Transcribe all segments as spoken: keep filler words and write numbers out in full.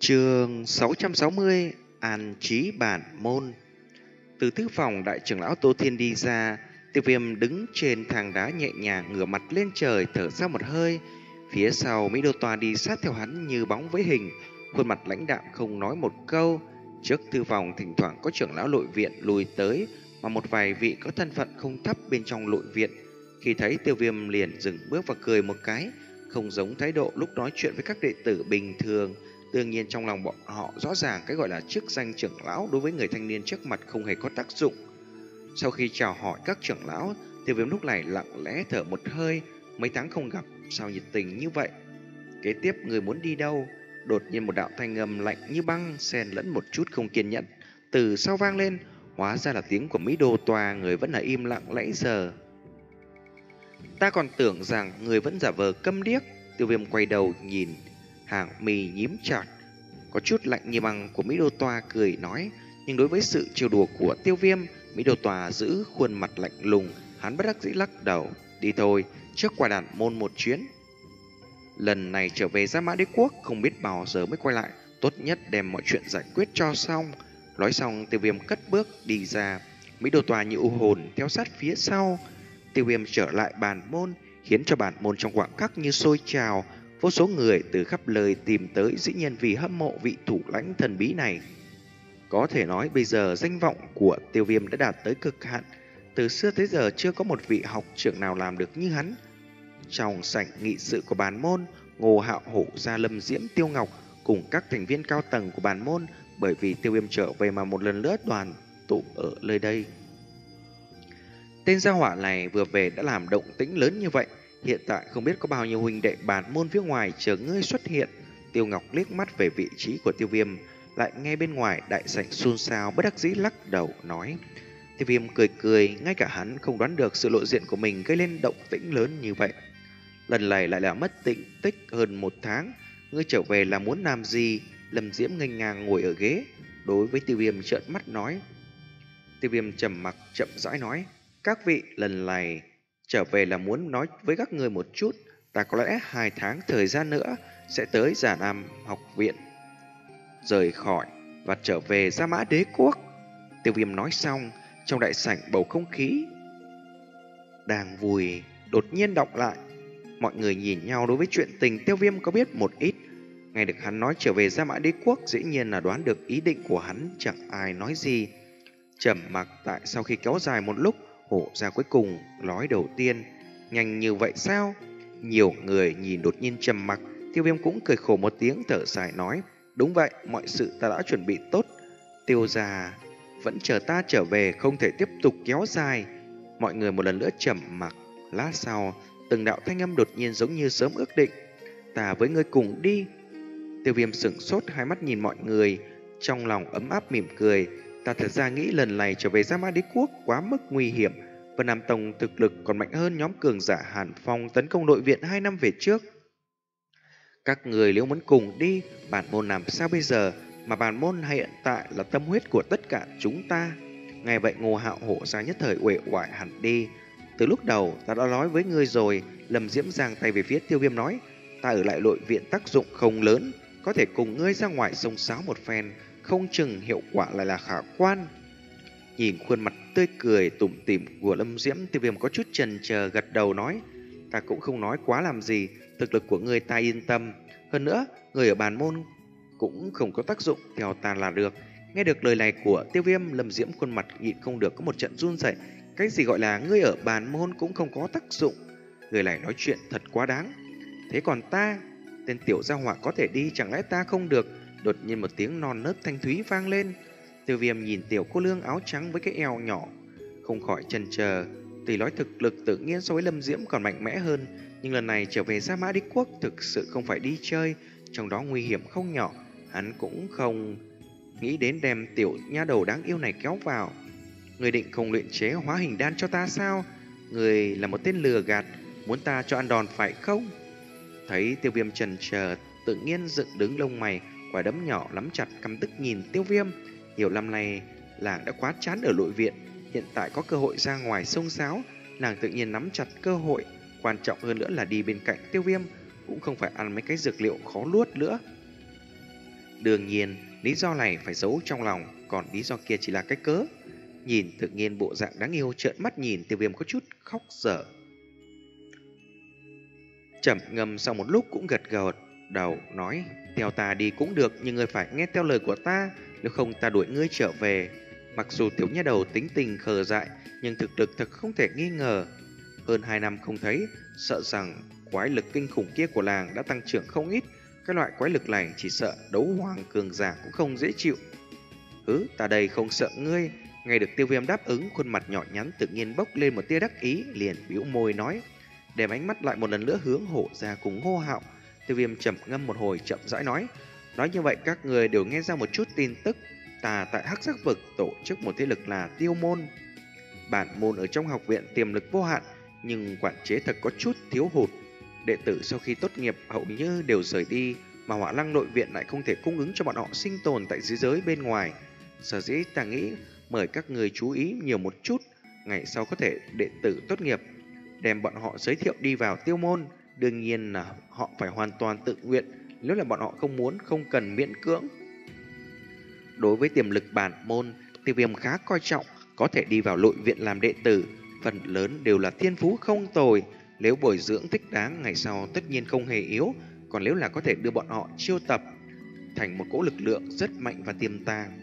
Chương sáu trăm sáu mươi An trí bản môn. Từ thư phòng, đại trưởng lão Tô Thiên đi ra. Tiêu Viêm đứng trên thang đá nhẹ nhàng ngửa mặt lên trời, thở ra một hơi. Phía sau, Mỹ Đô Toa đi sát theo hắn như bóng với hình, khuôn mặt lãnh đạm không nói một câu. Trước thư phòng thỉnh thoảng có trưởng lão nội viện lùi tới, mà một vài vị có thân phận không thấp bên trong nội viện. Khi thấy Tiêu Viêm liền dừng bước và cười một cái, không giống thái độ lúc nói chuyện với các đệ tử bình thường. Đương nhiên trong lòng bọn họ rõ ràng cái gọi là chức danh trưởng lão đối với người thanh niên trước mặt không hề có tác dụng. Sau khi chào hỏi các trưởng lão, Tiêu Viêm lúc này lặng lẽ thở một hơi. Mấy tháng không gặp, sao nhiệt tình như vậy? Kế tiếp người muốn đi đâu? Đột nhiên một đạo thanh âm lạnh như băng, xen lẫn một chút không kiên nhẫn từ sau vang lên. Hóa ra là tiếng của Mỹ Đô Toa. Người vẫn là im lặng nãy giờ. Ta còn tưởng rằng người vẫn giả vờ câm điếc. Tiêu Viêm quay đầu nhìn, hàng mì nhím chặt, có chút lạnh như băng của Mỹ Đô Toa cười nói. Nhưng đối với sự trêu đùa của Tiêu Viêm, Mỹ Đô Toa giữ khuôn mặt lạnh lùng. Hắn bất đắc dĩ lắc đầu. Đi thôi, trước qua đàn môn một chuyến. Lần này trở về Gia Mã Đế Quốc, không biết bao giờ mới quay lại. Tốt nhất đem mọi chuyện giải quyết cho xong. Nói xong, Tiêu Viêm cất bước đi ra. Mỹ Đô Toa như u hồn theo sát phía sau. Tiêu Viêm trở lại bản môn, khiến cho bản môn trong quãng khắc như sôi trào. Vô số người từ khắp nơi tìm tới, dĩ nhiên vì hâm mộ vị thủ lãnh thần bí này. Có thể nói bây giờ danh vọng của Tiêu Viêm đã đạt tới cực hạn. Từ xưa tới giờ chưa có một vị học trưởng nào làm được như hắn. Trong sảnh nghị sự của bản môn, Ngô Hạo Hổ, Gia Lâm Diễm, Tiêu Ngọc cùng các thành viên cao tầng của bản môn bởi vì Tiêu Viêm trở về mà một lần nữa đoàn tụ ở nơi đây. Tên gia hỏa này vừa về đã làm động tĩnh lớn như vậy. Hiện tại không biết có bao nhiêu huynh đệ bản môn phía ngoài chờ ngươi xuất hiện. Tiêu Ngọc liếc mắt về vị trí của Tiêu Viêm, lại nghe bên ngoài đại sảnh xôn xao, bất đắc dĩ lắc đầu nói. Tiêu Viêm cười cười, ngay cả hắn không đoán được sự lộ diện của mình gây lên động tĩnh lớn như vậy. Lần này lại là mất tĩnh tích hơn một tháng. Ngươi trở về là muốn làm gì? Lâm Diễm nghênh ngang ngồi ở ghế, đối với Tiêu Viêm trợn mắt nói. Tiêu Viêm trầm mặc chậm rãi nói. Các vị, lần này trở về là muốn nói với các người một chút. Ta có lẽ hai tháng thời gian nữa sẽ tới Già Nam học viện, rời khỏi và trở về Gia Mã Đế Quốc. Tiêu Viêm nói xong, trong đại sảnh bầu không khí đang vui đột nhiên đọng lại. Mọi người nhìn nhau, đối với chuyện tình Tiêu Viêm có biết một ít. Nghe được hắn nói trở về Gia Mã Đế Quốc, dĩ nhiên là đoán được ý định của hắn, chẳng ai nói gì. Trầm mặc tại sau khi kéo dài một lúc, Hổ ra cuối cùng nói đầu tiên. Nhanh như vậy sao? Nhiều người nhìn đột nhiên trầm mặc. Tiêu Viêm cũng cười khổ một tiếng, thở dài nói. Đúng vậy, mọi sự ta đã chuẩn bị tốt. Tiêu gia vẫn chờ ta trở về, không thể tiếp tục kéo dài. Mọi người một lần nữa trầm mặc. Lát sau, từng đạo thanh âm đột nhiên giống như sớm ước định. Ta với ngươi cùng đi. Tiêu Viêm sửng sốt, hai mắt nhìn mọi người, trong lòng ấm áp mỉm cười. Ta thật ra nghĩ lần này trở về Gia Mã Đế Quốc quá mức nguy hiểm. Vân Nam Tông thực lực còn mạnh hơn nhóm cường giả Hàn Phong tấn công nội viện hai năm về trước. Các người nếu muốn cùng đi, bản môn làm sao bây giờ? Mà bản môn hiện tại là tâm huyết của tất cả chúng ta. Nghe vậy Ngô Hạo Hổ ra nhất thời uể oải hẳn đi. Từ lúc đầu ta đã nói với ngươi rồi. Lâm Diễm giang tay về phía Tiêu Viêm nói. Ta ở lại nội viện tác dụng không lớn, có thể cùng ngươi ra ngoài xông xáo một phen, không chừng hiệu quả lại là khả quan. Nhìn khuôn mặt tươi cười tủm tỉm của Lâm Diễm, Tiêu Viêm có chút chần chờ gật đầu nói. Ta cũng không nói quá làm gì, thực lực của ngươi ta yên tâm. Hơn nữa, người ở bản môn cũng không có tác dụng, theo ta là được. Nghe được lời này của Tiêu Viêm, Lâm Diễm khuôn mặt nhịn không được có một trận run rẩy. Cái gì gọi là ngươi ở bản môn cũng không có tác dụng? Người này nói chuyện thật quá đáng. Thế còn ta, tên tiểu gia hỏa có thể đi, chẳng lẽ ta không được? Đột nhiên một tiếng non nớt thanh thúy vang lên. Tiêu Viêm nhìn tiểu cô nương áo trắng với cái eo nhỏ, không khỏi chần chờ. Tuy nói thực lực tự nhiên so với Lâm Diễm còn mạnh mẽ hơn, nhưng lần này trở về Gia Mã Đế Quốc thực sự không phải đi chơi, trong đó nguy hiểm không nhỏ. Hắn cũng không nghĩ đến đem tiểu nha đầu đáng yêu này kéo vào. Người định không luyện chế hóa hình đan cho ta sao? Người là một tên lừa gạt, muốn ta cho ăn đòn phải không? Thấy Tiêu Viêm chần chờ, tự nhiên dựng đứng lông mày, quả đấm nhỏ nắm chặt, căm tức nhìn Tiêu Viêm. Nhiều năm nay làng đã quá chán ở nội viện, hiện tại có cơ hội ra ngoài xông xáo, nàng tự nhiên nắm chặt cơ hội. Quan trọng hơn nữa là đi bên cạnh Tiêu Viêm, cũng không phải ăn mấy cái dược liệu khó nuốt nữa. Đương nhiên, lý do này phải giấu trong lòng, còn lý do kia chỉ là cái cớ. Nhìn tự nhiên bộ dạng đáng yêu, trợn mắt nhìn, Tiêu Viêm có chút khóc dở. Trầm ngâm sau một lúc cũng gật gật đầu nói: theo ta đi cũng được, nhưng ngươi phải nghe theo lời của ta, nếu không ta đuổi ngươi trở về. Mặc dù tiểu nha đầu tính tình khờ dại, nhưng thực lực thật không thể nghi ngờ. Hơn hai năm không thấy, sợ rằng quái lực kinh khủng kia của làng đã tăng trưởng không ít. Cái loại quái lực này chỉ sợ đấu hoàng cường giả cũng không dễ chịu. Hứ, ta đây không sợ ngươi. Nghe được Tiêu Viêm đáp ứng, khuôn mặt nhỏ nhắn tự nhiên bốc lên một tia đắc ý, liền bĩu môi nói, đem ánh mắt lại một lần nữa hướng Hổ Gia cùng Ngô Hạo. Tiêu Viêm trầm ngâm một hồi chậm rãi nói, nói như vậy các người đều nghe ra một chút tin tức. Ta tại Hắc Giác Vực tổ chức một thế lực là Tiêu Môn. Bản môn ở trong học viện tiềm lực vô hạn, nhưng quản chế thật có chút thiếu hụt. Đệ tử sau khi tốt nghiệp hầu như đều rời đi, mà Hỏa Lăng nội viện lại không thể cung ứng cho bọn họ sinh tồn tại dưới giới bên ngoài. Sở dĩ ta nghĩ mời các người chú ý nhiều một chút, ngày sau có thể đệ tử tốt nghiệp, đem bọn họ giới thiệu đi vào Tiêu Môn. Đương nhiên là họ phải hoàn toàn tự nguyện, nếu là bọn họ không muốn, không cần miễn cưỡng. Đối với tiềm lực bản môn, Tiêu Viêm khá coi trọng, có thể đi vào nội viện làm đệ tử, phần lớn đều là thiên phú không tồi. Nếu bồi dưỡng thích đáng, ngày sau tất nhiên không hề yếu. Còn nếu là có thể đưa bọn họ chiêu tập thành một cỗ lực lượng rất mạnh và tiềm tàng,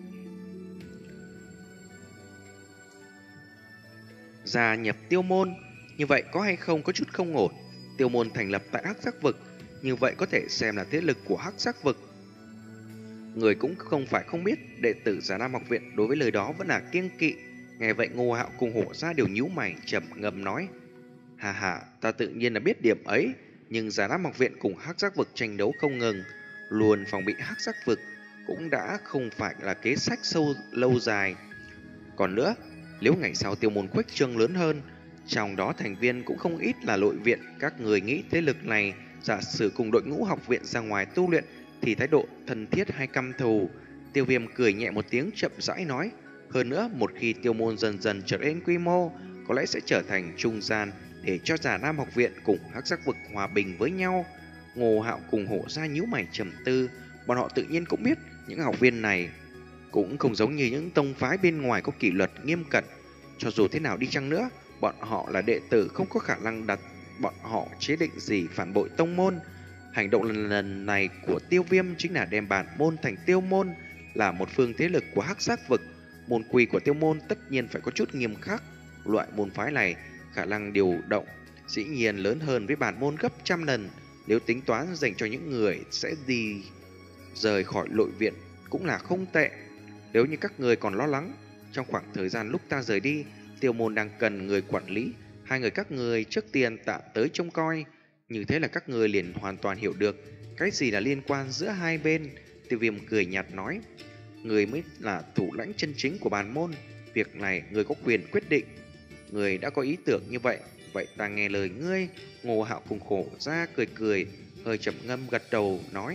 gia nhập Tiêu Môn, như vậy có hay không có chút không ổn. Tiêu Môn thành lập tại Hắc Giác Vực, như vậy có thể xem là thế lực của Hắc Giác Vực. Người cũng không phải không biết, đệ tử Già Nam học viện đối với lời đó vẫn là kiêng kỵ. Nghe vậy Ngô Hạo cùng Hổ Gia đều nhíu mày trầm ngâm nói, hà hà, ta tự nhiên là biết điểm ấy, nhưng Già Nam học viện cùng Hắc Giác Vực tranh đấu không ngừng, luôn phòng bị Hắc Giác Vực cũng đã không phải là kế sách sâu lâu dài. Còn nữa, nếu ngày sau Tiêu Môn khuếch trương lớn hơn, trong đó thành viên cũng không ít là nội viện, các người nghĩ thế lực này giả sử cùng đội ngũ học viện ra ngoài tu luyện thì thái độ thân thiết hay căm thù? Tiêu Viêm cười nhẹ một tiếng chậm rãi nói, hơn nữa một khi Tiêu Môn dần dần trở nên quy mô, có lẽ sẽ trở thành trung gian để cho Già Nam học viện cùng Hắc Giác Vực hòa bình với nhau. Ngô Hạo cùng Hổ Gia nhíu mày trầm tư, bọn họ tự nhiên cũng biết những học viên này cũng không giống như những tông phái bên ngoài có kỷ luật nghiêm cẩn. Cho dù thế nào đi chăng nữa, bọn họ là đệ tử, không có khả năng đặt bọn họ chế định gì phản bội tông môn. Hành động lần, lần này của Tiêu Viêm chính là đem bản môn thành Tiêu Môn, là một phương thế lực của Hắc Giác Vực. Môn quy của Tiêu Môn tất nhiên phải có chút nghiêm khắc. Loại môn phái này khả năng điều động dĩ nhiên lớn hơn với bản môn gấp trăm lần. Nếu tính toán dành cho những người sẽ đi rời khỏi nội viện cũng là không tệ. Nếu như các người còn lo lắng, trong khoảng thời gian lúc ta rời đi, Tiêu Môn đang cần người quản lý, hai người các người trước tiên tạm tới trông coi. Như thế là các người liền hoàn toàn hiểu được cái gì là liên quan giữa hai bên. Tiêu Viêm cười nhạt nói, người mới là thủ lãnh chân chính của bản môn, việc này người có quyền quyết định. Người đã có ý tưởng như vậy, vậy ta nghe lời ngươi. Ngô Hạo cùng Hổ Gia cười cười, hơi chậm ngâm gật đầu nói,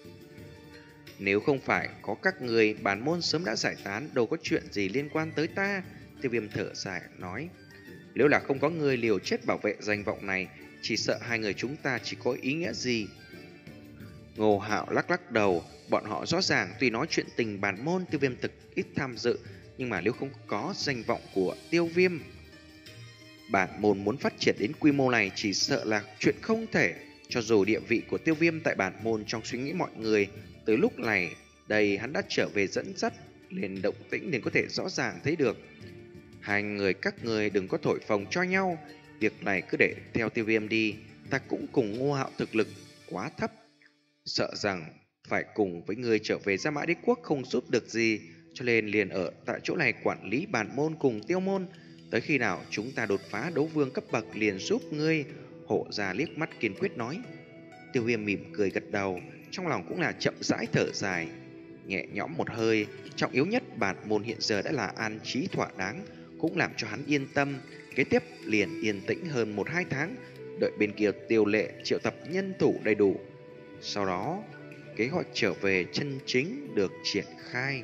nếu không phải có các người, bản môn sớm đã giải tán, đâu có chuyện gì liên quan tới ta. Tiêu Viêm thở dài nói, nếu là không có người liều chết bảo vệ danh vọng này, chỉ sợ hai người chúng ta chỉ có ý nghĩa gì. Ngô Hạo lắc lắc đầu, bọn họ rõ ràng tuy nói chuyện tình bản môn Tiêu Viêm thực ít tham dự, nhưng mà nếu không có danh vọng của Tiêu Viêm, bản môn muốn phát triển đến quy mô này chỉ sợ là chuyện không thể. Cho dù địa vị của Tiêu Viêm tại bản môn trong suy nghĩ mọi người, tới lúc này đây hắn đã trở về dẫn dắt, liền động tĩnh liền có thể rõ ràng thấy được. Hai người các người đừng có thổi phồng cho nhau, việc này cứ để theo Tiêu Viêm đi. Ta cũng cùng Ngô Hạo thực lực quá thấp, sợ rằng phải cùng với người trở về Gia Mã Đế Quốc không giúp được gì, cho nên liền ở tại chỗ này quản lý bản môn cùng Tiêu Môn. Tới khi nào chúng ta đột phá đấu vương cấp bậc liền giúp ngươi. Hổ Gia liếc mắt kiên quyết nói. Tiêu Viêm mỉm cười gật đầu, trong lòng cũng là chậm rãi thở dài, nhẹ nhõm một hơi. Trọng yếu nhất bản môn hiện giờ đã là an trí thỏa đáng, cũng làm cho hắn yên tâm. Kế tiếp liền yên tĩnh hơn một hai tháng, đợi bên kia Tiêu Lệ triệu tập nhân thủ đầy đủ, sau đó kế hoạch trở về chân chính được triển khai.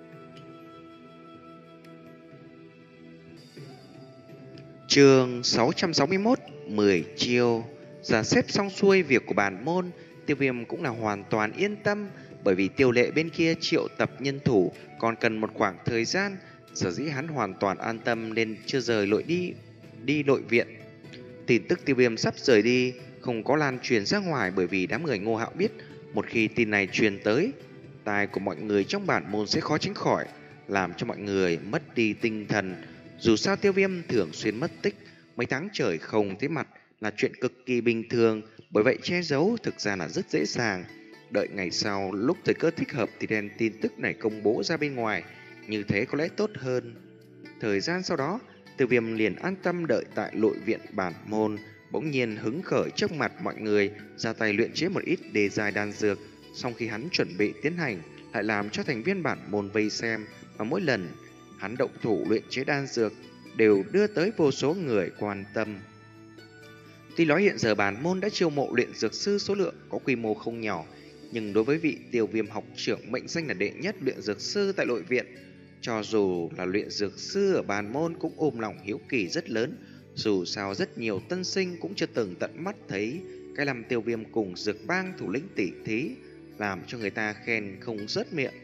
Chương sáu trăm sáu mươi mốt, mười chiêu. Dàn xếp xong xuôi việc của bản môn, Tiêu Viêm cũng là hoàn toàn yên tâm. Bởi vì Tiêu Lệ bên kia triệu tập nhân thủ còn cần một khoảng thời gian, sở dĩ hắn hoàn toàn an tâm nên chưa rời lội đi đi nội viện. Tin tức Tiêu Viêm sắp rời đi không có lan truyền ra ngoài, bởi vì đám người Ngô Hạo biết một khi tin này truyền tới, tai của mọi người trong bản môn sẽ khó tránh khỏi làm cho mọi người mất đi tinh thần. Dù sao Tiêu Viêm thường xuyên mất tích, mấy tháng trời không thấy mặt là chuyện cực kỳ bình thường, bởi vậy che giấu thực ra là rất dễ dàng. Đợi ngày sau lúc thời cơ thích hợp thì đem tin tức này công bố ra bên ngoài, như thế có lẽ tốt hơn. Thời gian sau đó, Tiêu Viêm liền an tâm đợi tại nội viện bản môn, bỗng nhiên hứng khởi trước mặt mọi người ra tay luyện chế một ít đề giai đan dược. Sau khi hắn chuẩn bị tiến hành, lại làm cho thành viên bản môn vây xem, và mỗi lần hắn động thủ luyện chế đan dược đều đưa tới vô số người quan tâm. Tuy nói hiện giờ bản môn đã chiêu mộ luyện dược sư số lượng có quy mô không nhỏ, nhưng đối với vị Tiêu Viêm học trưởng mệnh danh là đệ nhất luyện dược sư tại nội viện, cho dù là luyện dược sư ở bản môn cũng ôm lòng hiếu kỳ rất lớn. Dù sao rất nhiều tân sinh cũng chưa từng tận mắt thấy cái làm Tiêu Viêm cùng dược bang thủ lĩnh tỷ thí, làm cho người ta khen không rớt miệng.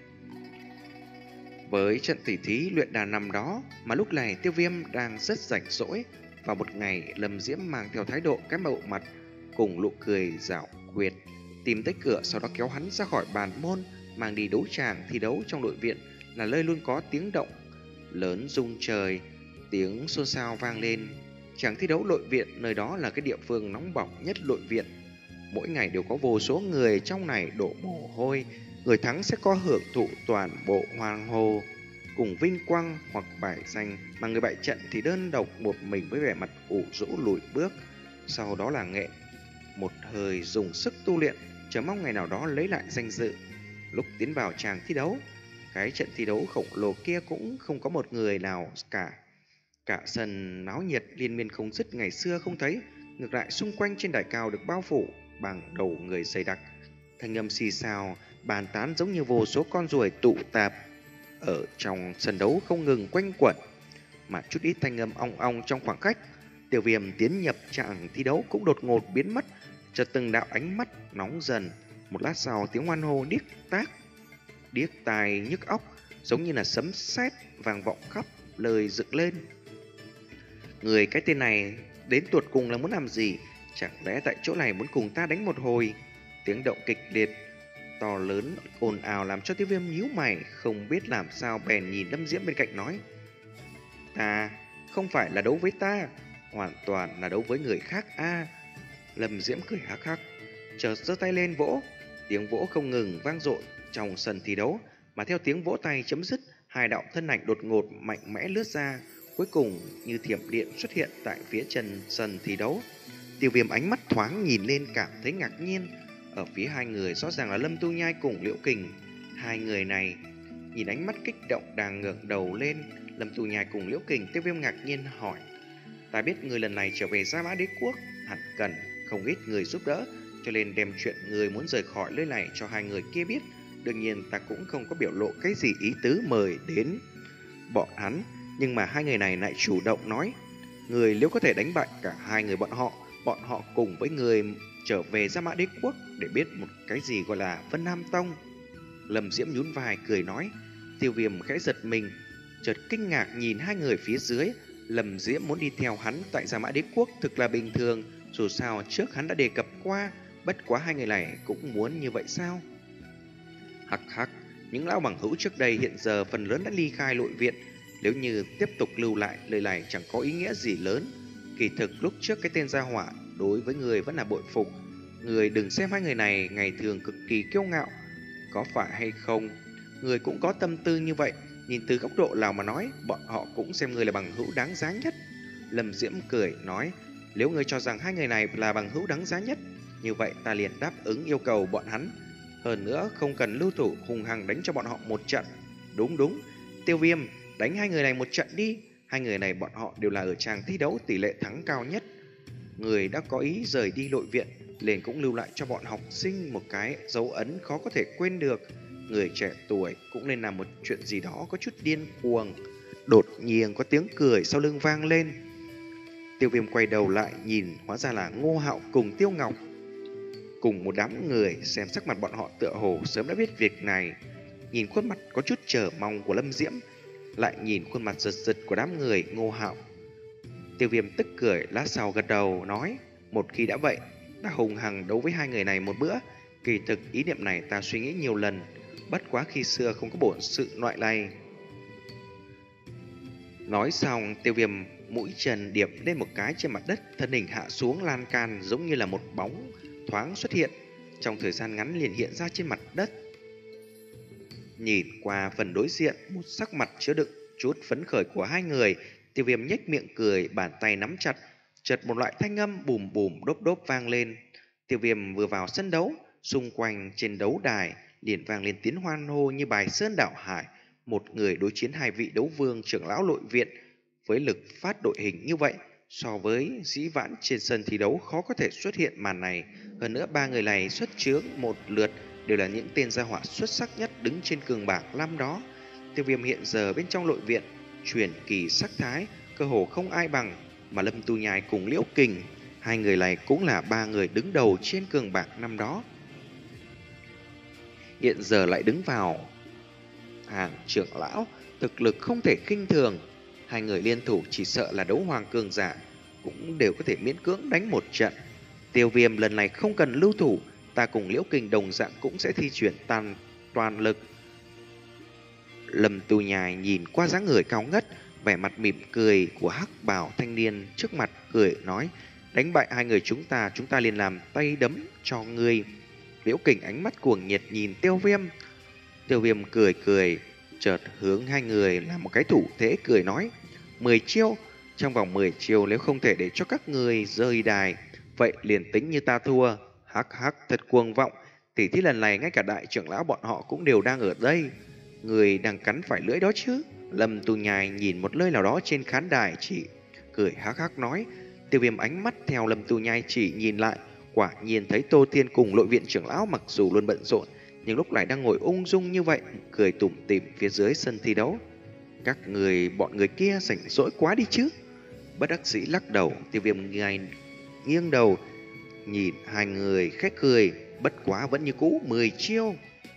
Với trận tỷ thí luyện đàn năm đó mà lúc này Tiêu Viêm đang rất rảnh rỗi. Vào một ngày, Lâm Diễm mang theo thái độ cái bộ mặt cùng nụ cười giảo quyệt tìm tới cửa, sau đó kéo hắn ra khỏi bàn môn, mang đi đấu tràng thi đấu trong nội viện, là nơi luôn có tiếng động lớn rung trời, tiếng xôn xao vang lên. Tràng thi đấu nội viện nơi đó là cái địa phương nóng bỏng nhất nội viện, mỗi ngày đều có vô số người trong này đổ mồ hôi. Người thắng sẽ có hưởng thụ toàn bộ hoàng hồ cùng vinh quang hoặc bài danh, mà người bại trận thì đơn độc một mình với vẻ mặt ủ rũ lùi bước. Sau đó là nghệ một hơi dùng sức tu luyện, chờ mong ngày nào đó lấy lại danh dự. Lúc tiến vào tràng thi đấu, cái trận thi đấu khổng lồ kia cũng không có một người nào cả. Cả sân náo nhiệt liên miên không dứt, ngày xưa không thấy, ngược lại xung quanh trên đài cao được bao phủ bằng đầu người dày đặc. Thanh âm xì xào bàn tán giống như vô số con ruồi tụ tạp ở trong sân đấu không ngừng quanh quẩn, mà chút ít thanh âm ong ong trong khoảng cách. Tiêu Viêm tiến nhập tràng thi đấu cũng đột ngột biến mất, chợt từng đạo ánh mắt nóng dần. Một lát sau, tiếng hoan hô điếc tác điếc tai nhức óc, giống như là sấm sét vang vọng khắp lời dựng lên. Người cái tên này đến tuột cùng là muốn làm gì? Chẳng lẽ tại chỗ này muốn cùng ta đánh một hồi? Tiếng động kịch liệt to lớn ồn ào làm cho Tiêu Viêm nhíu mày, không biết làm sao, bèn nhìn Lâm Diễm bên cạnh nói: Ta không phải là đấu với ta, hoàn toàn là đấu với người khác a. À. Lâm Diễm cười hắc hắc, chợt giơ tay lên vỗ, tiếng vỗ không ngừng vang dội trong sân thi đấu, mà theo tiếng vỗ tay chấm dứt, hai đạo thân ảnh đột ngột mạnh mẽ lướt ra, cuối cùng như thiểm điện xuất hiện tại phía chân sân thi đấu. Tiêu Viêm ánh mắt thoáng nhìn lên cảm thấy ngạc nhiên. Ở phía hai người rõ ràng là Lâm Tu Nhai cùng Liễu Kình. Hai người này nhìn ánh mắt kích động đang ngẩng đầu lên Lâm Tu Nhai cùng Liễu Kình. Tiêu Viêm ngạc nhiên hỏi: Ta biết người lần này trở về Gia Mã Đế Quốc hẳn cần không ít người giúp đỡ, cho nên đem chuyện người muốn rời khỏi nơi này cho hai người kia biết. Đương nhiên ta cũng không có biểu lộ cái gì ý tứ mời đến bọn hắn, nhưng mà hai người này lại chủ động nói: Người nếu có thể đánh bại cả hai người bọn họ, bọn họ cùng với người trở về Gia Mã Đế Quốc để biết một cái gì gọi là Vân Nam Tông. Lâm Diễm nhún vai cười nói. Tiêu Viêm khẽ giật mình, chợt kinh ngạc nhìn hai người phía dưới. Lâm Diễm muốn đi theo hắn tại Gia Mã Đế Quốc thực là bình thường, dù sao trước hắn đã đề cập qua, bất quá hai người này cũng muốn như vậy sao? Hắc hắc, những lão bằng hữu trước đây hiện giờ phần lớn đã ly khai nội viện, nếu như tiếp tục lưu lại lời này chẳng có ý nghĩa gì lớn. Kỳ thực lúc trước cái tên gia hỏa đối với người vẫn là bội phục. Người đừng xem hai người này ngày thường cực kỳ kiêu ngạo, có phải hay không? Người cũng có tâm tư như vậy. Nhìn từ góc độ nào mà nói, bọn họ cũng xem người là bằng hữu đáng giá nhất. Lâm Diễm cười nói: Nếu người cho rằng hai người này là bằng hữu đáng giá nhất, như vậy ta liền đáp ứng yêu cầu bọn hắn. Hơn nữa không cần lưu thủ, hùng hăng đánh cho bọn họ một trận. Đúng đúng, Tiêu Viêm, đánh hai người này một trận đi. Hai người này bọn họ đều là ở tràng thi đấu tỷ lệ thắng cao nhất. Người đã có ý rời đi nội viện, liền cũng lưu lại cho bọn học sinh một cái dấu ấn khó có thể quên được. Người trẻ tuổi cũng nên làm một chuyện gì đó có chút điên cuồng. Đột nhiên có tiếng cười sau lưng vang lên. Tiêu Viêm quay đầu lại nhìn, hóa ra là Ngô Hạo cùng Tiêu Ngọc. cùng một đám người, xem sắc mặt bọn họ tựa hồ sớm đã biết việc này. Nhìn khuôn mặt có chút chờ mong của Lâm Diễm, lại nhìn khuôn mặt giật giật của đám người Ngô Hạo, Tiêu Viêm tức cười, lát sau gật đầu nói: một khi đã vậy, ta hùng hằng đấu với hai người này một bữa. Kỳ thực ý niệm này ta suy nghĩ nhiều lần, bất quá khi xưa không có bổn sự loại này. Nói xong, Tiêu Viêm mũi chân điểm lên một cái trên mặt đất, thân hình hạ xuống lan can giống như là một bóng thoáng xuất hiện, trong thời gian ngắn liền hiện ra trên mặt đất. Nhìn qua phần đối diện, một sắc mặt chứa đựng chút phấn khởi của hai người, Tiêu Viêm nhếch miệng cười, bàn tay nắm chặt, chợt một loại thanh âm bùm bùm đốp đốp vang lên. Tiêu Viêm vừa vào sân đấu, xung quanh trên đấu đài liền vang lên tiếng hoan hô như bài sơn đảo hải. Một người đối chiến hai vị đấu vương trưởng lão nội viện, với lực phát đội hình như vậy, so với dĩ vãng trên sân thi đấu khó có thể xuất hiện màn này. Hơn nữa ba người này xuất chướng một lượt đều là những tên gia hỏa xuất sắc nhất đứng trên cường bảng năm đó. Tiêu Viêm hiện giờ bên trong nội viện truyền kỳ sắc thái cơ hồ không ai bằng, mà Lâm Tu Nhai cùng Liễu Kình, hai người này cũng là ba người đứng đầu trên cường bảng năm đó, hiện giờ lại đứng vào hàng trưởng lão, thực lực không thể khinh thường. Hai người liên thủ chỉ sợ là đấu hoàng cường giả cũng đều có thể miễn cưỡng đánh một trận. Tiêu Viêm lần này không cần lưu thủ, ta cùng Liễu Kình đồng dạng cũng sẽ thi chuyển toàn toàn lực. Lâm Tu Nhai nhìn qua dáng người cao ngất, vẻ mặt mỉm cười của hắc bào thanh niên trước mặt, cười nói: đánh bại hai người chúng ta, chúng ta liền làm tay đấm cho ngươi. Liễu Kình ánh mắt cuồng nhiệt nhìn Tiêu Viêm. Tiêu Viêm cười cười, chợt hướng hai người làm một cái thủ thế cười nói: mười chiêu, trong vòng mười chiêu nếu không thể để cho các người rơi đài, vậy liền tính như ta thua. Hắc hắc, thật cuồng vọng, tỉ thí lần này ngay cả đại trưởng lão bọn họ cũng đều đang ở đây, người đang cắn phải lưỡi đó chứ. Lâm Tu Nhai nhìn một nơi nào đó trên khán đài chỉ cười hắc hắc nói. Tiêu Viêm ánh mắt theo Lâm Tu Nhai chỉ nhìn lại, quả nhiên thấy Tô Thiên cùng nội viện trưởng lão mặc dù luôn bận rộn, nhưng lúc này đang ngồi ung dung như vậy, cười tủm tỉm phía dưới sân thi đấu. Các người, bọn người kia rảnh rỗi quá đi chứ. Bất đắc dĩ lắc đầu, Tiêu Viêm ngay nghiêng đầu nhìn hai người khét cười, bất quá vẫn như cũ, mười chiêu.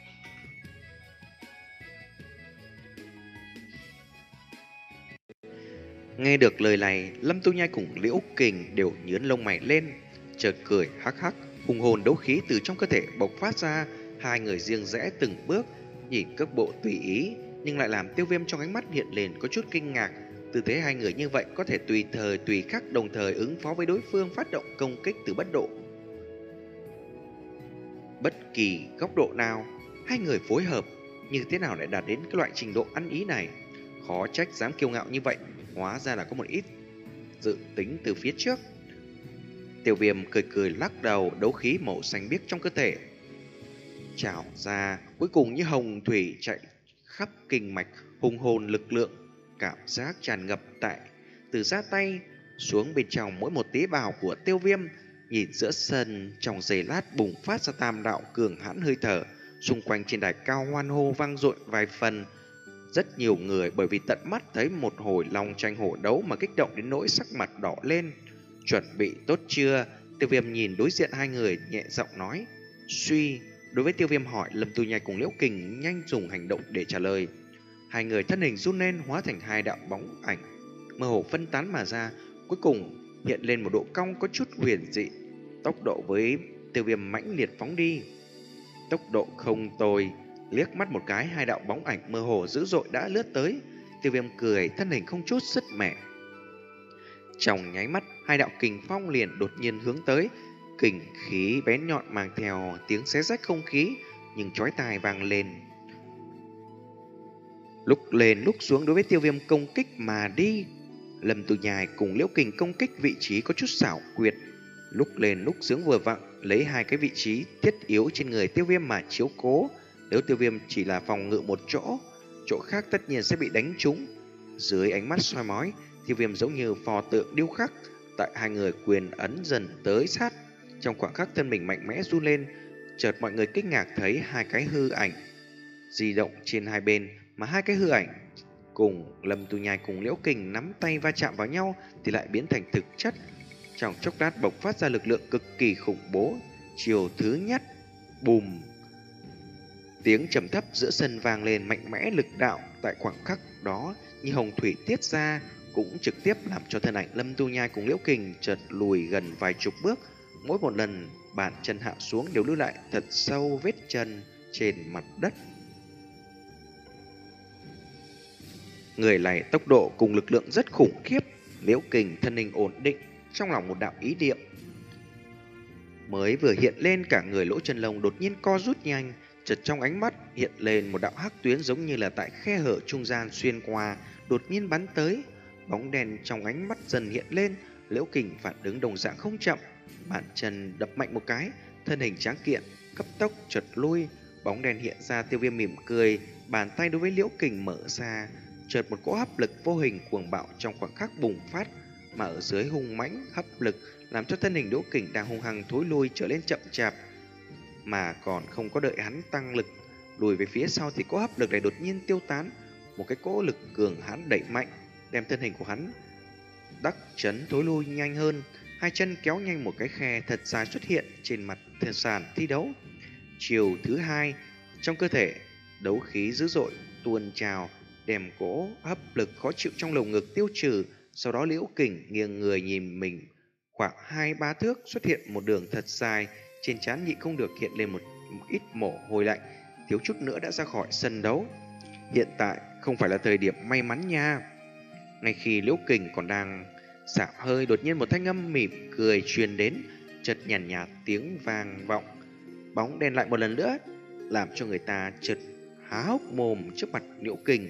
Nghe được lời này, Lâm Tu Nhai cùng Liễu Kình đều nhướng lông mày lên, chợt cười hắc hắc, hùng hồn đấu khí từ trong cơ thể bộc phát ra. Hai người riêng rẽ từng bước, nhìn cước bộ tùy ý, nhưng lại làm Tiêu Viêm trong ánh mắt hiện lên có chút kinh ngạc. Tư thế hai người như vậy có thể tùy thời tùy khắc đồng thời ứng phó với đối phương phát động công kích từ bất độ bất kỳ góc độ nào. Hai người phối hợp như thế nào lại đạt đến cái loại trình độ ăn ý này? Khó trách dám kiêu ngạo như vậy, hóa ra là có một ít dự tính từ phía trước. Tiêu Viêm cười cười lắc đầu, đấu khí màu xanh biếc trong cơ thể trào ra, cuối cùng như hồng thủy chạy khắp kinh mạch, hùng hồn lực lượng, cảm giác tràn ngập tại từ da tay xuống bên trong mỗi một tế bào của Tiêu Viêm. Nhìn giữa sân, trong giây lát bùng phát ra tam đạo cường hãn hơi thở, xung quanh trên đài cao hoan hô vang dội vài phần. Rất nhiều người bởi vì tận mắt thấy một hồi long tranh hổ đấu mà kích động đến nỗi sắc mặt đỏ lên. Chuẩn bị tốt chưa? Tiêu Viêm nhìn đối diện hai người nhẹ giọng nói. Suy. Đối với Tiêu Viêm hỏi, Lâm Tu Nhai cùng Liễu Kình nhanh dùng hành động để trả lời. Hai người thân hình run lên, hóa thành hai đạo bóng ảnh mơ hồ phân tán mà ra, cuối cùng hiện lên một độ cong có chút huyền dị. Tốc độ với Tiêu Viêm mãnh liệt phóng đi, tốc độ không tồi. Liếc mắt một cái, hai đạo bóng ảnh mơ hồ dữ dội đã lướt tới. Tiêu Viêm cười, thân hình không chút sứt mẻ. Trong nháy mắt, hai đạo kình phong liền đột nhiên hướng tới. Kình khí bén nhọn mang theo tiếng xé rách không khí, nhưng chói tai vang lên. Lúc lên lúc xuống đối với Tiêu Viêm công kích mà đi. Lâm Tu Nhai cùng Liễu Kình công kích vị trí có chút xảo quyệt, lúc lên lúc xuống vừa vặn, lấy hai cái vị trí thiết yếu trên người Tiêu Viêm mà chiếu cố. Nếu Tiêu Viêm chỉ là phòng ngự một chỗ, chỗ khác tất nhiên sẽ bị đánh trúng. Dưới ánh mắt soi mói, Tiêu Viêm giống như pho tượng điêu khắc, tại hai người quyền ấn dần tới sát. Trong khoảng khắc thân mình mạnh mẽ run lên, chợt mọi người kinh ngạc thấy hai cái hư ảnh di động trên hai bên, mà hai cái hư ảnh cùng Lâm Tu Nhai cùng Liễu Kình nắm tay va chạm vào nhau thì lại biến thành thực chất. Trong chốc lát bộc phát ra lực lượng cực kỳ khủng bố, Chiều thứ nhất, bùm. Tiếng trầm thấp giữa sân vang lên mạnh mẽ, lực đạo tại khoảng khắc đó như hồng thủy tiết ra, cũng trực tiếp làm cho thân ảnh Lâm Tu Nhai cùng Liễu Kình chợt lùi gần vài chục bước. Mỗi một lần bàn chân hạ xuống đều lưu lại thật sâu vết chân trên mặt đất. Người này tốc độ cùng lực lượng rất khủng khiếp. Liễu Kình thân hình ổn định, trong lòng một đạo ý niệm mới vừa hiện lên, cả người lỗ chân lông đột nhiên co rút nhanh, chợt trong ánh mắt hiện lên một đạo hắc tuyến giống như là tại khe hở trung gian xuyên qua, đột nhiên bắn tới. Bóng đèn trong ánh mắt dần hiện lên, Liễu Kình phản ứng đồng dạng không chậm, bàn chân đập mạnh một cái, thân hình tráng kiện cấp tốc chợt lui. Bóng đèn hiện ra, Tiêu Viêm mỉm cười, bàn tay đối với Liễu Kình mở ra, chợt một cỗ hấp lực vô hình cuồng bạo trong khoảng khắc bùng phát, mà ở dưới hung mãnh hấp lực làm cho thân hình Liễu Kình đang hung hăng thối lui trở lên chậm chạp, mà còn không có đợi hắn tăng lực lùi về phía sau thì cỗ hấp lực này đột nhiên tiêu tán, một cái cỗ lực cường hãn đẩy mạnh đem thân hình của hắn đắc chấn thối lui nhanh hơn. Hai chân kéo nhanh, một cái khe thật dài xuất hiện trên mặt sàn thi đấu. Chiều thứ hai, trong cơ thể đấu khí dữ dội tuôn trào, đem cỗ hấp lực khó chịu trong lồng ngực tiêu trừ. Sau đó Liễu Kình nghiêng người nhìn mình, khoảng hai ba thước xuất hiện một đường thật dài, trên trán nhịn không được hiện lên một, một ít mồ hôi lạnh, thiếu chút nữa đã ra khỏi sân đấu. Hiện tại không phải là thời điểm may mắn nha. Ngay khi Liễu Kình còn đang xả hơi, đột nhiên một thanh âm mỉm cười truyền đến, chợt nhàn nhạt, nhạt tiếng vang vọng. Bóng đen lại một lần nữa làm cho người ta chợt há hốc mồm trước mặt Liễu Kình.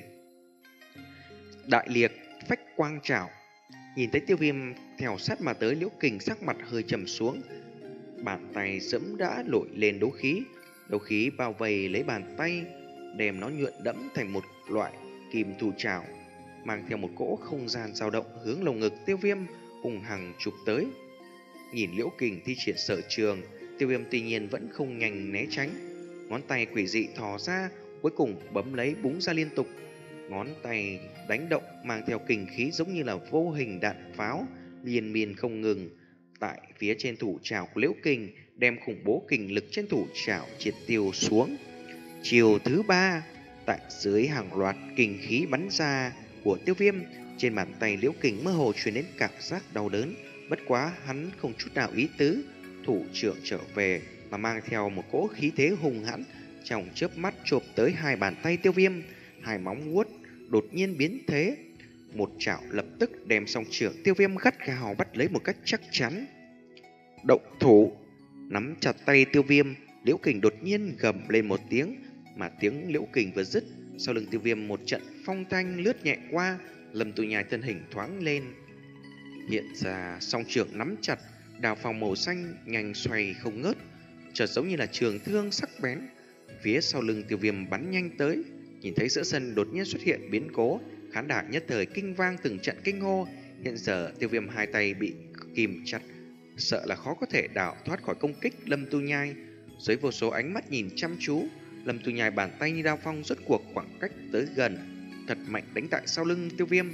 Đại liệt phách quang trảo. Nhìn thấy Tiêu Viêm theo sát mà tới, Liễu Kình sắc mặt hơi trầm xuống, bàn tay sẫm đã nổi lên đấu khí. Đấu khí bao vây lấy bàn tay, đem nó nhuộn đẫm thành một loại kim thủ trảo, mang theo một cỗ không gian dao động hướng lồng ngực Tiêu Viêm hùng hằng chụp tới. Nhìn Liễu Kình thi triển sở trường, Tiêu Viêm tuy nhiên vẫn không nhanh né tránh, ngón tay quỷ dị thò ra, cuối cùng bấm lấy búng ra liên tục. Ngón tay đánh động mang theo kình khí giống như là vô hình đạn pháo, liên miên không ngừng tại phía trên thủ trảo của Liễu Kình, đem khủng bố kình lực trên thủ trảo triệt tiêu xuống. Chiều thứ ba, tại dưới hàng loạt kình khí bắn ra của Tiêu Viêm, trên bàn tay Liễu Kình mơ hồ truyền đến cảm giác đau đớn. Bất quá hắn không chút nào ý tứ, thủ trưởng trở về mà mang theo một cỗ khí thế hùng hãn, trong chớp mắt chộp tới hai bàn tay Tiêu Viêm. Hai móng vuốt đột nhiên biến thế, một chảo lập tức đem song trưởng Tiêu Viêm gắt gao bắt lấy một cách chắc chắn. Động thủ. Nắm chặt tay Tiêu Viêm, Liễu Kình đột nhiên gầm lên một tiếng, mà tiếng Liễu Kình vừa dứt, sau lưng Tiêu Viêm một trận phong thanh lướt nhẹ qua, Lâm Tu Nhai thân hình thoáng lên, hiện ra song trưởng nắm chặt, đào phòng màu xanh nhanh xoay không ngớt, chợt giống như là trường thương sắc bén. Phía sau lưng Tiêu Viêm bắn nhanh tới. Nhìn thấy giữa sân đột nhiên xuất hiện biến cố, khán đài nhất thời kinh vang từng trận kinh hô. Hiện giờ Tiêu Viêm hai tay bị kìm chặt, sợ là khó có thể đào thoát khỏi công kích Lâm Tu Nhai. Dưới vô số ánh mắt nhìn chăm chú, Lâm Tu Nhai bàn tay như đao phong rốt cuộc khoảng cách tới gần, thật mạnh đánh tại sau lưng Tiêu Viêm.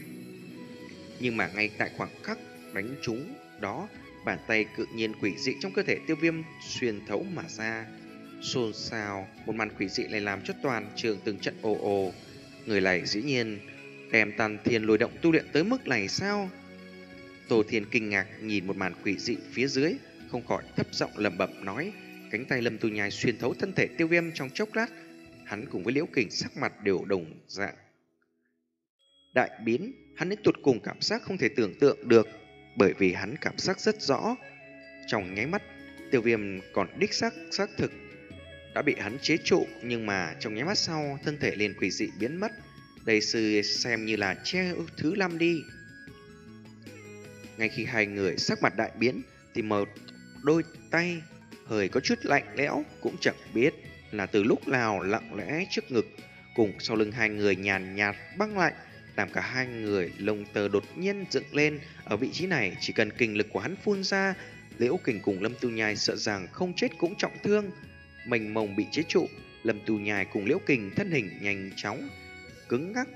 Nhưng mà ngay tại khoảng khắc đánh trúng đó, bàn tay cự nhiên quỷ dị trong cơ thể Tiêu Viêm xuyên thấu mà ra. Xôn xao, một màn quỷ dị này làm cho toàn trường từng trận ồ ồ. Người này dĩ nhiên đem Tàn Thiên Lôi Động tu luyện tới mức này sao? Tô Thiên kinh ngạc nhìn một màn quỷ dị phía dưới, không khỏi thấp giọng lẩm bẩm nói. Cánh tay Lâm Tu Nhai xuyên thấu thân thể Tiêu Viêm trong chốc lát, hắn cùng với Liễu Kình sắc mặt đều đồng dạng đại biến. Hắn đến tụt cùng cảm giác không thể tưởng tượng được, bởi vì hắn cảm giác rất rõ, trong nháy mắt Tiêu Viêm còn đích xác xác thực đã bị hắn chế trụ, nhưng mà trong nháy mắt sau thân thể liền quỷ dị biến mất. Đây sư xem như là che thứ năm đi. Ngay khi hai người sắc mặt đại biến thì một đôi tay hơi có chút lạnh lẽo, cũng chẳng biết là từ lúc nào lặng lẽ trước ngực cùng sau lưng hai người nhàn nhạt băng lạnh, làm cả hai người lông tơ đột nhiên dựng lên. Ở vị trí này chỉ cần kình lực của hắn phun ra, Liễu Kình cùng Lâm Tu Nhai sợ rằng không chết cũng trọng thương. Mênh mông bị chế trụ, Lâm Tu Nhai cùng Liễu Kình thân hình nhanh chóng cứng ngắc,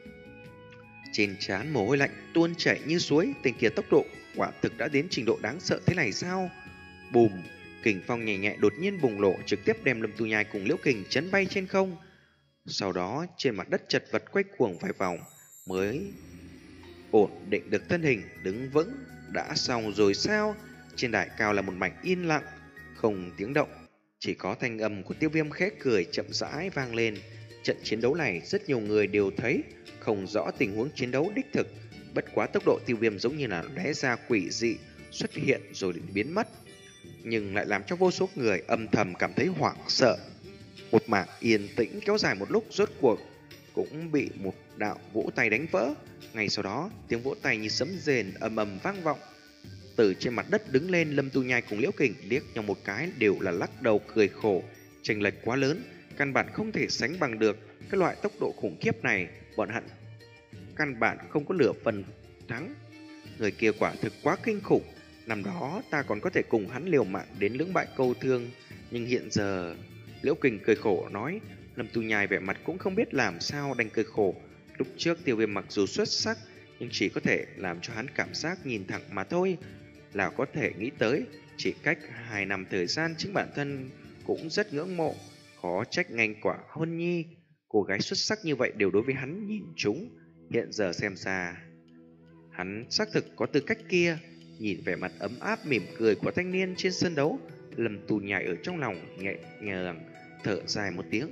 trên trán mồ hôi lạnh tuôn chảy như suối. Tên kia tốc độ quả thực đã đến trình độ đáng sợ thế này sao? Bùm, Kình phong nhẹ nhẹ đột nhiên bùng nổ, trực tiếp đem Lâm Tu Nhai cùng Liễu Kình chấn bay trên không. Sau đó trên mặt đất chật vật quay cuồng vài vòng mới ổn định được thân hình, đứng vững. Đã xong rồi sao? Trên đài cao là một mảnh yên lặng, không tiếng động, chỉ có thanh âm của Tiêu Viêm khẽ cười chậm rãi vang lên. Trận chiến đấu này rất nhiều người đều thấy, không rõ tình huống chiến đấu đích thực, bất quá tốc độ Tiêu Viêm giống như là lóe ra quỷ dị, xuất hiện rồi biến mất, nhưng lại làm cho vô số người âm thầm cảm thấy hoảng sợ. Một mảng yên tĩnh kéo dài một lúc, rốt cuộc cũng bị một đạo vỗ tay đánh vỡ. Ngay sau đó, tiếng vỗ tay như sấm rền ầm ầm vang vọng. Từ trên mặt đất đứng lên, Lâm Tu Nhai cùng Liễu Kình liếc nhau một cái, đều là lắc đầu cười khổ. Chênh lệch quá lớn, căn bản không thể sánh bằng được. Cái loại tốc độ khủng khiếp này, bọn hắn căn bản không có lửa phần thắng. Người kia quả thực quá kinh khủng. Năm đó ta còn có thể cùng hắn liều mạng đến lưỡng bại câu thương, nhưng hiện giờ... Liễu Kình cười khổ nói. Lâm Tu Nhai vẻ mặt cũng không biết làm sao đành cười khổ. Lúc trước Tiêu Viêm mặc dù xuất sắc, nhưng chỉ có thể làm cho hắn cảm giác nhìn thẳng mà thôi. Là có thể nghĩ tới, chỉ cách hai năm thời gian chính bản thân cũng rất ngưỡng mộ. Khó trách nhanh quả Huân Nhi, cô gái xuất sắc như vậy đều đối với hắn nhìn chúng. Hiện giờ xem ra, hắn xác thực có tư cách kia. Nhìn vẻ mặt ấm áp mỉm cười của thanh niên trên sân đấu, Lâm Tu Nhai ở trong lòng nhẹ nhàng thở dài một tiếng.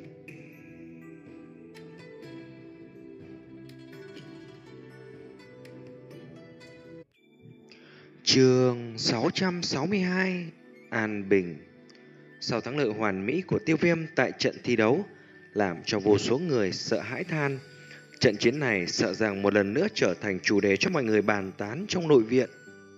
Chương sáu trăm sáu mươi hai, An Bình. Sau thắng lợi hoàn mỹ của Tiêu Viêm tại trận thi đấu, làm cho vô số người sợ hãi than. Trận chiến này sợ rằng một lần nữa trở thành chủ đề cho mọi người bàn tán trong nội viện.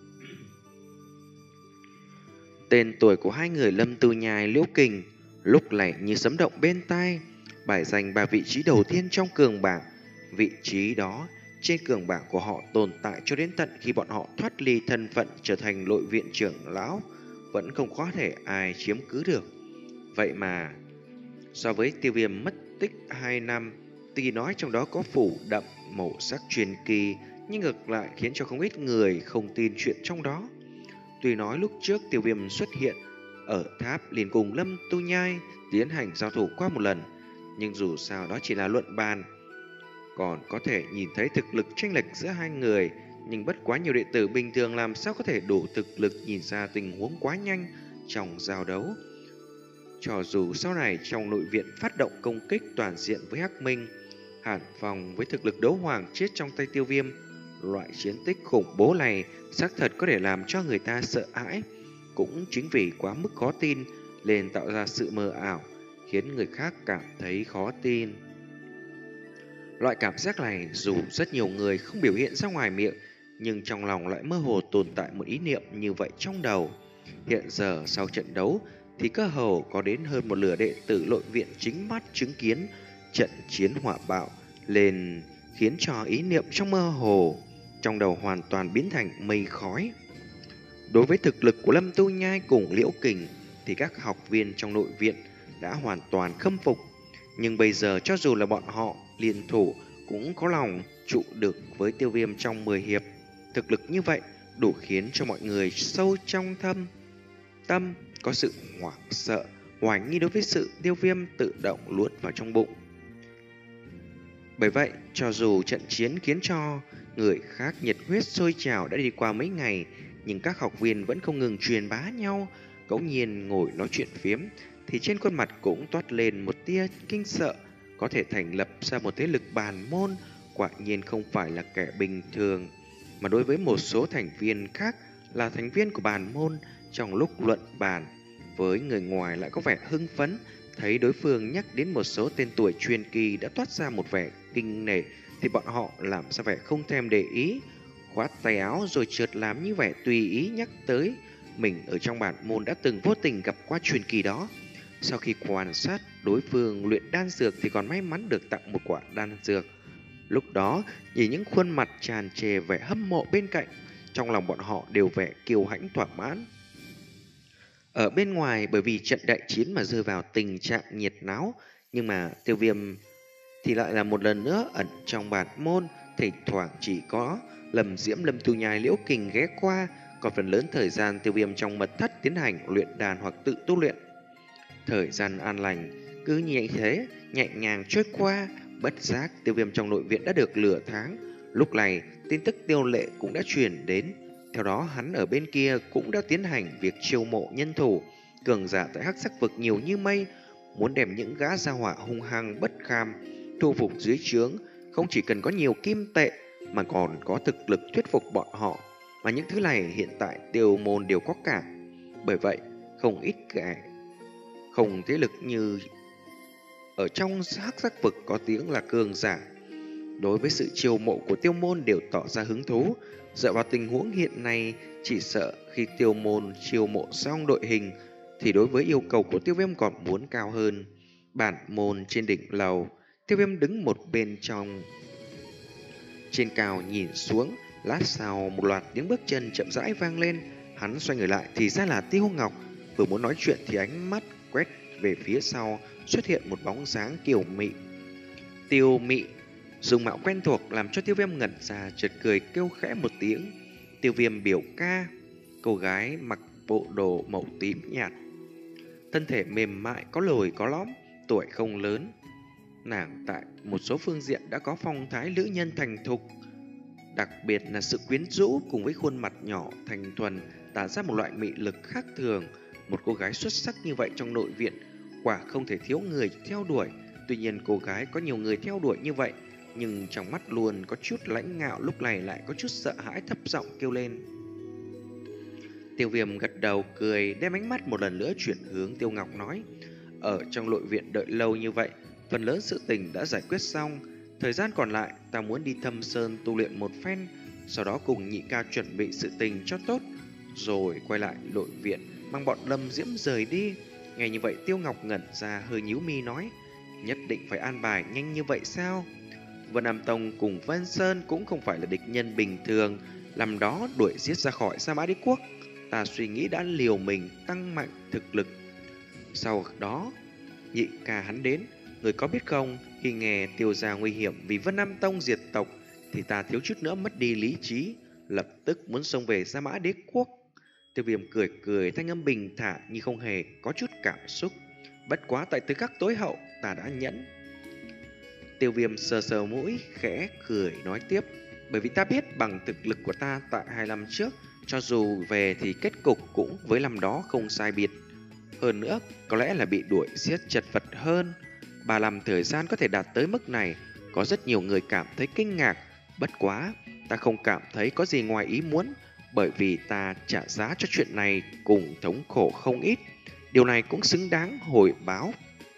Tên tuổi của hai người Lâm Tu Nhai, Liễu Kình lúc này như sấm động bên tai. Bài giành ba vị trí đầu tiên trong cường bảng. Vị trí đó trên cường bảng của họ tồn tại cho đến tận khi bọn họ thoát ly thân phận trở thành nội viện trưởng lão, vẫn không có thể ai chiếm cứ được. Vậy mà so với Tiêu Viêm mất tích hai năm, tuy nói trong đó có phủ đậm màu sắc truyền kỳ, nhưng ngược lại khiến cho không ít người không tin chuyện trong đó. Tuy nói lúc trước Tiêu Viêm xuất hiện ở tháp liền cùng Lâm Tu Nhai tiến hành giao thủ qua một lần, nhưng dù sao đó chỉ là luận bàn, còn có thể nhìn thấy thực lực chênh lệch giữa hai người. Nhưng bất quá nhiều đệ tử bình thường làm sao có thể đủ thực lực nhìn ra tình huống quá nhanh trong giao đấu. Cho dù sau này trong nội viện phát động công kích toàn diện với Hắc Minh, Hàn Phong với thực lực đấu hoàng chết trong tay Tiêu Viêm, loại chiến tích khủng bố này xác thật có thể làm cho người ta sợ hãi. Cũng chính vì quá mức khó tin nên tạo ra sự mơ ảo, khiến người khác cảm thấy khó tin. Loại cảm giác này dù rất nhiều người không biểu hiện ra ngoài miệng, nhưng trong lòng lại mơ hồ tồn tại một ý niệm như vậy trong đầu. Hiện giờ sau trận đấu thì cơ hồ có đến hơn một nửa đệ tử nội viện chính mắt chứng kiến trận chiến hỏa bạo lên, khiến cho ý niệm trong mơ hồ trong đầu hoàn toàn biến thành mây khói. Đối với thực lực của Lâm Tu Nhai cùng Liễu Kình thì các học viên trong nội viện đã hoàn toàn khâm phục. Nhưng bây giờ cho dù là bọn họ liên thủ cũng có lòng trụ được với Tiêu Viêm trong mười hiệp. Thực lực như vậy đủ khiến cho mọi người sâu trong thâm tâm có sự hoảng sợ, hoài nghi đối với sự Tiêu Viêm tự động luốt vào trong bụng. Bởi vậy, cho dù trận chiến khiến cho người khác nhiệt huyết sôi trào đã đi qua mấy ngày, nhưng các học viên vẫn không ngừng truyền bá nhau. Ngẫu nhiên ngồi nói chuyện phiếm thì trên khuôn mặt cũng toát lên một tia kinh sợ. Có thể thành lập ra một thế lực bàn môn quả nhiên không phải là kẻ bình thường, mà đối với một số thành viên khác là thành viên của bàn môn, trong lúc luận bàn với người ngoài lại có vẻ hưng phấn. Thấy đối phương nhắc đến một số tên tuổi truyền kỳ đã toát ra một vẻ kinh nể, thì bọn họ làm ra vẻ không thèm để ý, khoát tay áo rồi chợt làm như vẻ tùy ý nhắc tới mình ở trong bản môn đã từng vô tình gặp qua truyền kỳ đó. Sau khi quan sát đối phương luyện đan dược thì còn may mắn được tặng một quả đan dược. Lúc đó nhìn những khuôn mặt tràn trề vẻ hâm mộ bên cạnh, trong lòng bọn họ đều vẻ kiêu hãnh thỏa mãn. Ở bên ngoài bởi vì trận đại chiến mà rơi vào tình trạng nhiệt náo, nhưng mà Tiêu Viêm thì lại là một lần nữa ẩn trong bản môn, thỉnh thoảng chỉ có Lâm Diễm, Lâm Tu Nhai, Liễu Kình ghé qua, còn phần lớn thời gian Tiêu Viêm trong mật thất tiến hành luyện đàn hoặc tự tu luyện. Thời gian an lành cứ như thế nhẹ nhàng trôi qua, bất giác Tiêu Viêm trong nội viện đã được nửa tháng. Lúc này tin tức Tiêu Lệ cũng đã truyền đến, theo đó hắn ở bên kia cũng đã tiến hành việc chiêu mộ nhân thủ. Cường giả tại Hắc Sắc vực nhiều như mây, muốn đem những gã gia hỏa hung hăng bất kham thu phục dưới trướng, không chỉ cần có nhiều kim tệ mà còn có thực lực thuyết phục bọn họ, mà những thứ này hiện tại Tiêu môn đều có cả. Bởi vậy không ít kẻ không thế lực như ở trong Hắc Sắc vực có tiếng là cường giả, đối với sự chiêu mộ của Tiêu môn đều tỏ ra hứng thú. Dựa vào tình huống hiện nay, chỉ sợ khi Tiêu môn chiêu mộ xong đội hình thì đối với yêu cầu của Tiêu Viêm còn muốn cao hơn. Bản môn trên đỉnh lầu, Tiêu Viêm đứng một bên trong trên cao nhìn xuống. Lát sau một loạt tiếng bước chân chậm rãi vang lên. Hắn xoay người lại thì ra là Tiêu Ngọc. Vừa muốn nói chuyện thì ánh mắt quét về phía sau, xuất hiện một bóng dáng kiều mị. Tiêu Mị, dùng mạo quen thuộc làm cho Tiêu Viêm ngẩn ra, chợt cười kêu khẽ một tiếng. Tiêu Viêm biểu ca. Cô gái mặc bộ đồ màu tím nhạt, thân thể mềm mại, có lồi có lõm, tuổi không lớn. Nàng tại một số phương diện đã có phong thái nữ nhân thành thục, đặc biệt là sự quyến rũ cùng với khuôn mặt nhỏ thanh thuần tạo ra một loại mị lực khác thường. Một cô gái xuất sắc như vậy trong nội viện quả không thể thiếu người theo đuổi. Tuy nhiên cô gái có nhiều người theo đuổi như vậy, nhưng trong mắt luôn có chút lãnh ngạo, lúc này lại có chút sợ hãi, thấp giọng kêu lên. Tiêu Viêm gật đầu cười, đem ánh mắt một lần nữa chuyển hướng Tiêu Ngọc nói: ở trong nội viện đợi lâu như vậy, phần lớn sự tình đã giải quyết xong. Thời gian còn lại ta muốn đi Thâm Sơn tu luyện một phen, sau đó cùng nhị ca chuẩn bị sự tình cho tốt, rồi quay lại nội viện mang bọn Lâm Diễm rời đi. Nghe như vậy Tiêu Ngọc ngẩn ra, hơi nhíu mi nói: nhất định phải an bài nhanh như vậy sao? Vân Nam Tông cùng Vân Sơn cũng không phải là địch nhân bình thường, làm đó đuổi giết ra khỏi Sa Mã Đế Quốc. Ta suy nghĩ đã liều mình tăng mạnh thực lực. Sau đó nhị ca hắn đến, người có biết không, khi nghe Tiêu gia nguy hiểm vì Vân Nam Tông diệt tộc thì ta thiếu chút nữa mất đi lý trí, lập tức muốn xông về Sa Mã Đế Quốc. Tiêu Viêm cười cười, thanh âm bình thản như không hề có chút cảm xúc. Bất quá tại thời khắc tối hậu ta đã nhẫn. Tiêu Viêm sờ sờ mũi, khẽ cười nói tiếp: bởi vì ta biết bằng thực lực của ta tại hai năm trước, cho dù về thì kết cục cũng với năm đó không sai biệt. Hơn nữa, có lẽ là bị đuổi giết chật vật hơn. Ba năm thời gian có thể đạt tới mức này, có rất nhiều người cảm thấy kinh ngạc. Bất quá, ta không cảm thấy có gì ngoài ý muốn, bởi vì ta trả giá cho chuyện này cùng thống khổ không ít. Điều này cũng xứng đáng hồi báo.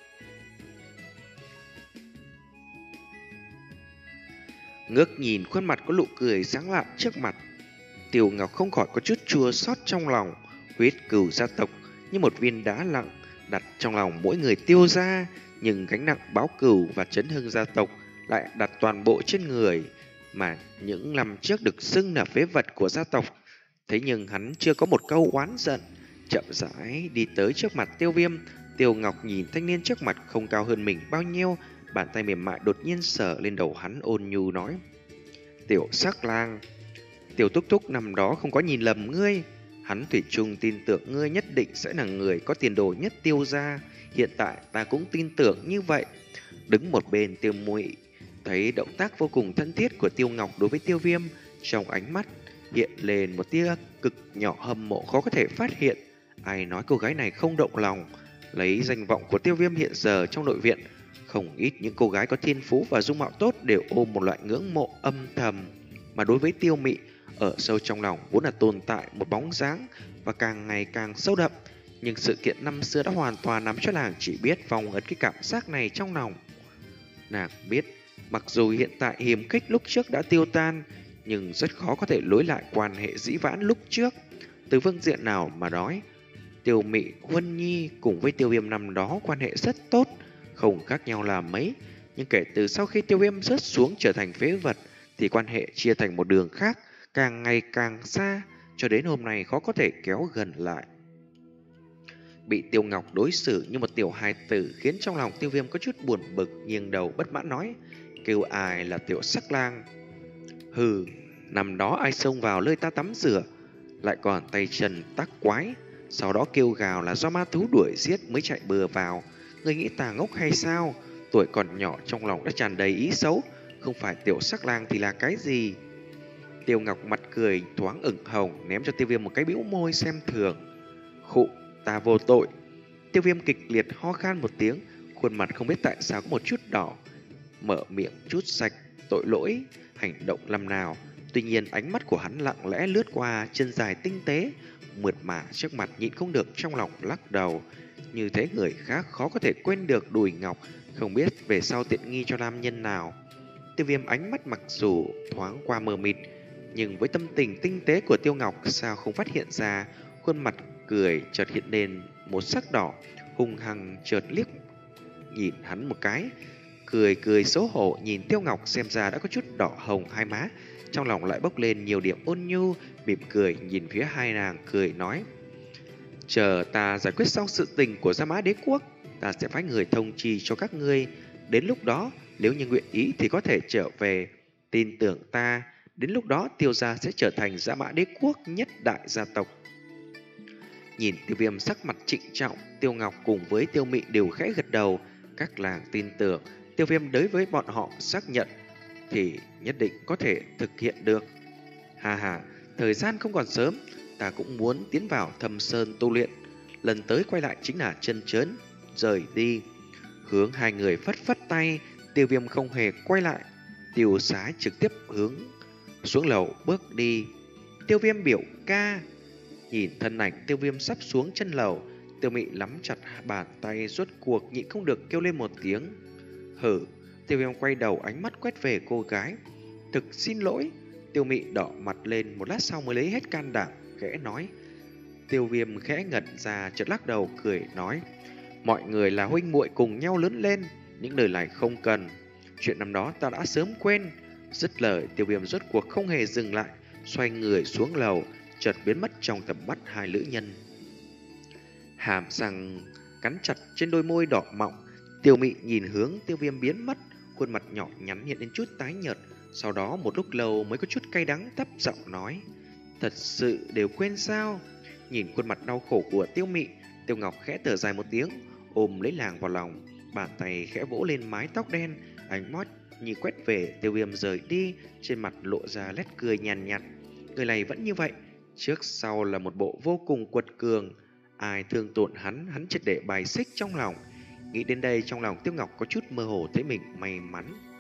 Ngước nhìn khuôn mặt có nụ cười sáng lạn trước mặt, Tiêu Ngọc không khỏi có chút chua xót trong lòng. Huyết cừu gia tộc như một viên đá nặng đặt trong lòng mỗi người Tiêu gia, nhưng gánh nặng báo cừu và chấn hưng gia tộc lại đặt toàn bộ trên người mà những năm trước được xưng là phế vật của gia tộc. Thế nhưng hắn chưa có một câu oán giận, chậm rãi đi tới trước mặt Tiêu Viêm. Tiêu Ngọc nhìn thanh niên trước mặt không cao hơn mình bao nhiêu, bàn tay mềm mại đột nhiên sờ lên đầu hắn, ôn nhu nói: Tiểu Sắc Lang, Tiểu Túc Túc năm đó không có nhìn lầm ngươi, hắn thủy chung tin tưởng ngươi nhất định sẽ là người có tiền đồ nhất Tiêu gia. Hiện tại ta cũng tin tưởng như vậy. Đứng một bên Tiêu Muội thấy động tác vô cùng thân thiết của Tiêu Ngọc đối với Tiêu Viêm, trong ánh mắt hiện lên một tia cực nhỏ hâm mộ khó có thể phát hiện. Ai nói cô gái này không động lòng? Lấy danh vọng của Tiêu Viêm hiện giờ trong nội viện, không ít những cô gái có thiên phú và dung mạo tốt đều ôm một loại ngưỡng mộ âm thầm. Mà đối với Tiêu Mị, ở sâu trong lòng vốn là tồn tại một bóng dáng và càng ngày càng sâu đậm. Nhưng sự kiện năm xưa đã hoàn toàn nắm cho nàng chỉ biết vòng ấn cái cảm giác này trong lòng. Nàng biết, mặc dù hiện tại hiềm khích lúc trước đã tiêu tan, nhưng rất khó có thể nối lại quan hệ dĩ vãng lúc trước. Từ phương diện nào mà nói, Tiêu Mị Huân Nhi cùng với Tiêu Viêm năm đó quan hệ rất tốt, không khác nhau là mấy. Nhưng kể từ sau khi Tiêu Viêm rớt xuống trở thành phế vật thì quan hệ chia thành một đường khác, càng ngày càng xa, cho đến hôm nay khó có thể kéo gần lại. Bị Tiêu Ngọc đối xử như một tiểu hài tử khiến trong lòng Tiêu Viêm có chút buồn bực, nghiêng đầu bất mãn nói: kêu ai là Tiểu Sắc Lang? Hừ, năm đó ai xông vào nơi ta tắm rửa, lại còn tay chân tác quái, sau đó kêu gào là do ma thú đuổi giết mới chạy bừa vào. Ngươi nghĩ ta ngốc hay sao? Tuổi còn nhỏ trong lòng đã tràn đầy ý xấu, không phải tiểu sắc lang thì là cái gì? Tiêu Ngọc mặt cười thoáng ửng hồng, ném cho Tiêu Viêm một cái bĩu môi xem thường. Khụ, ta vô tội. Tiêu Viêm kịch liệt ho khan một tiếng, khuôn mặt không biết tại sao có một chút đỏ, mở miệng chút sạch tội lỗi, hành động làm nào. Tuy nhiên ánh mắt của hắn lặng lẽ lướt qua chân dài tinh tế, mượt mà trước mặt nhịn không được trong lòng lắc đầu. Như thế người khác khó có thể quên được Đùi Ngọc, không biết về sau tiện nghi cho nam nhân nào. Tiêu Viêm ánh mắt mặc dù thoáng qua mờ mịt, nhưng với tâm tình tinh tế của Tiêu Ngọc sao không phát hiện ra, khuôn mặt cười chợt hiện lên một sắc đỏ, hung hăng chợt liếc nhìn hắn một cái, cười cười xấu hổ nhìn Tiêu Ngọc xem ra đã có chút đỏ hồng hai má, trong lòng lại bốc lên nhiều điểm ôn nhu, mỉm cười nhìn phía hai nàng cười nói: chờ ta giải quyết xong sự tình của Gia Mã Đế Quốc, ta sẽ phái người thông chi cho các ngươi. Đến lúc đó, nếu như nguyện ý thì có thể trở về. Tin tưởng ta, đến lúc đó Tiêu gia sẽ trở thành Gia Mã Đế Quốc nhất đại gia tộc. Nhìn Tiêu Viêm sắc mặt trịnh trọng, Tiêu Ngọc cùng với Tiêu Mị đều khẽ gật đầu. Các làng tin tưởng Tiêu Viêm đối với bọn họ xác nhận thì nhất định có thể thực hiện được. Hà hà, thời gian không còn sớm, ta cũng muốn tiến vào Thâm Sơn tu luyện. Lần tới quay lại chính là chân chớn rời đi. Hướng hai người phất phất tay, Tiêu Viêm không hề quay lại, Tiêu Sái trực tiếp hướng xuống lầu bước đi. Tiêu Viêm biểu ca. Nhìn thân ảnh Tiêu Viêm sắp xuống chân lầu, Tiêu Mị nắm chặt bàn tay, rốt cuộc nhịn không được kêu lên một tiếng hử. Tiêu Viêm quay đầu ánh mắt quét về cô gái. Thực xin lỗi. Tiêu Mị đỏ mặt lên, một lát sau mới lấy hết can đảm khẽ nói. Tiêu Viêm khẽ ngẩn ra chợt lắc đầu cười nói: mọi người là huynh muội cùng nhau lớn lên, những lời này không cần, chuyện năm đó ta đã sớm quên. Dứt lời, Tiêu Viêm rốt cuộc không hề dừng lại, xoay người xuống lầu, chợt biến mất trong tầm mắt hai nữ nhân. Hàm răng cắn chặt trên đôi môi đỏ mọng, Tiêu Mị nhìn hướng Tiêu Viêm biến mất, khuôn mặt nhỏ nhắn hiện lên chút tái nhợt, sau đó một lúc lâu mới có chút cay đắng thấp giọng nói: thật sự đều quên sao? Nhìn khuôn mặt đau khổ của Tiêu Mị, Tiêu Ngọc khẽ thở dài một tiếng, ôm lấy nàng vào lòng, bàn tay khẽ vỗ lên mái tóc đen, ánh mắt như quét về Tiêu Viêm rời đi, trên mặt lộ ra nét cười nhàn nhạt, nhạt. Người này vẫn như vậy, trước sau là một bộ vô cùng quật cường, ai thương tổn hắn, hắn triệt để bài xích trong lòng. Nghĩ đến đây, trong lòng Tiêu Ngọc có chút mơ hồ thấy mình may mắn.